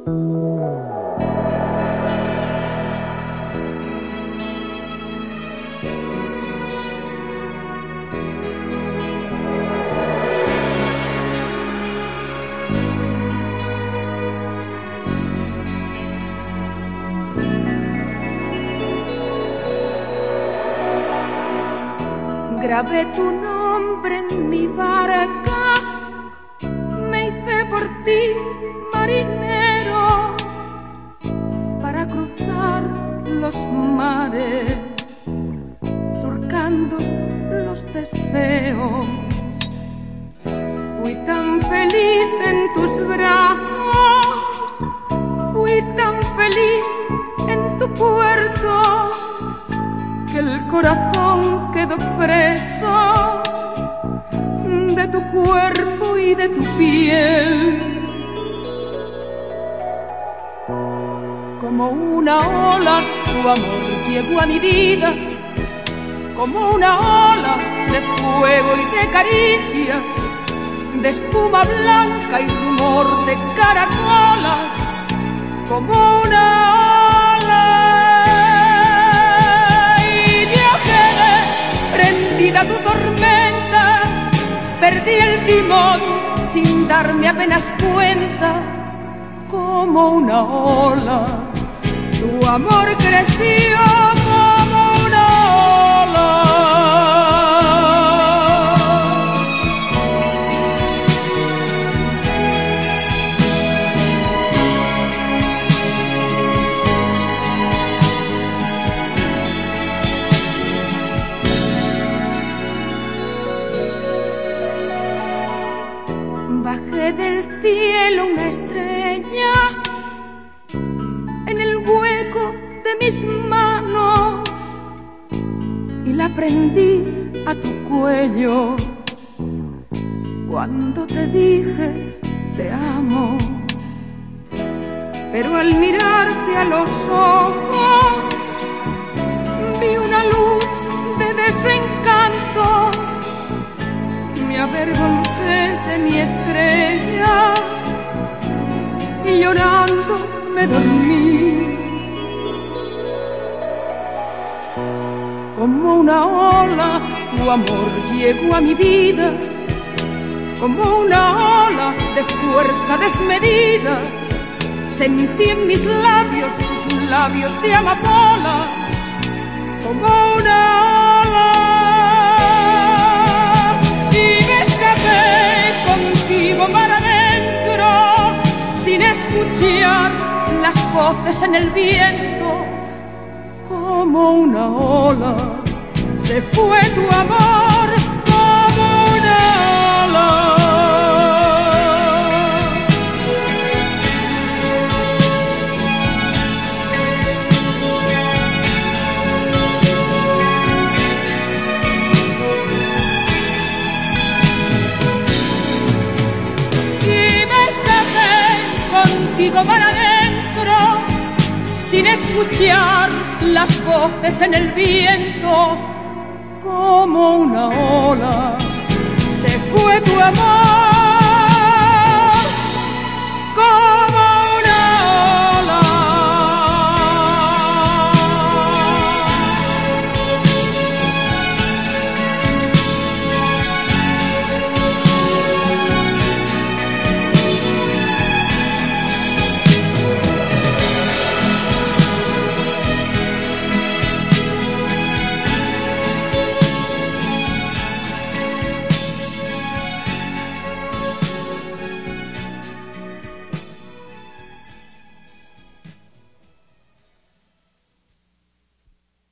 Grabé tu nombre en mi barca, me hice por ti marinero para cruzar los mares, surcando los deseos. Fui tan feliz en tus brazos, fui tan feliz en tu puerto, que el corazón quedó preso de tu cuerpo y de tu piel. Como una ola, tu amor llegó a mi vida, como una ola de fuego y de caricias, de espuma blanca y rumor de caracolas, como una ola. Prendida tu tormenta, perdí el timón sin darme apenas cuenta, como una ola. Tu amor creció como una ola. Bajé del cielo una estrella en el hueco de mis manos y la prendí a tu cuello cuando te dije te amo. Pero al mirarte a los ojos vi una luz de desencanto, me avergoncé de mi estrella y llorando me dormí. Como una ola, tu amor llegó a mi vida, como una ola de fuerza desmedida. Sentí en mis labios tus labios de amapola, como una ola. Contigo mar adentro, sin escuchar las voces en el viento, como una ola, se fue tu amor como una ola. Contigo mar adentro, sin escuchar las voces en el viento, como una ola, se fue tu amor.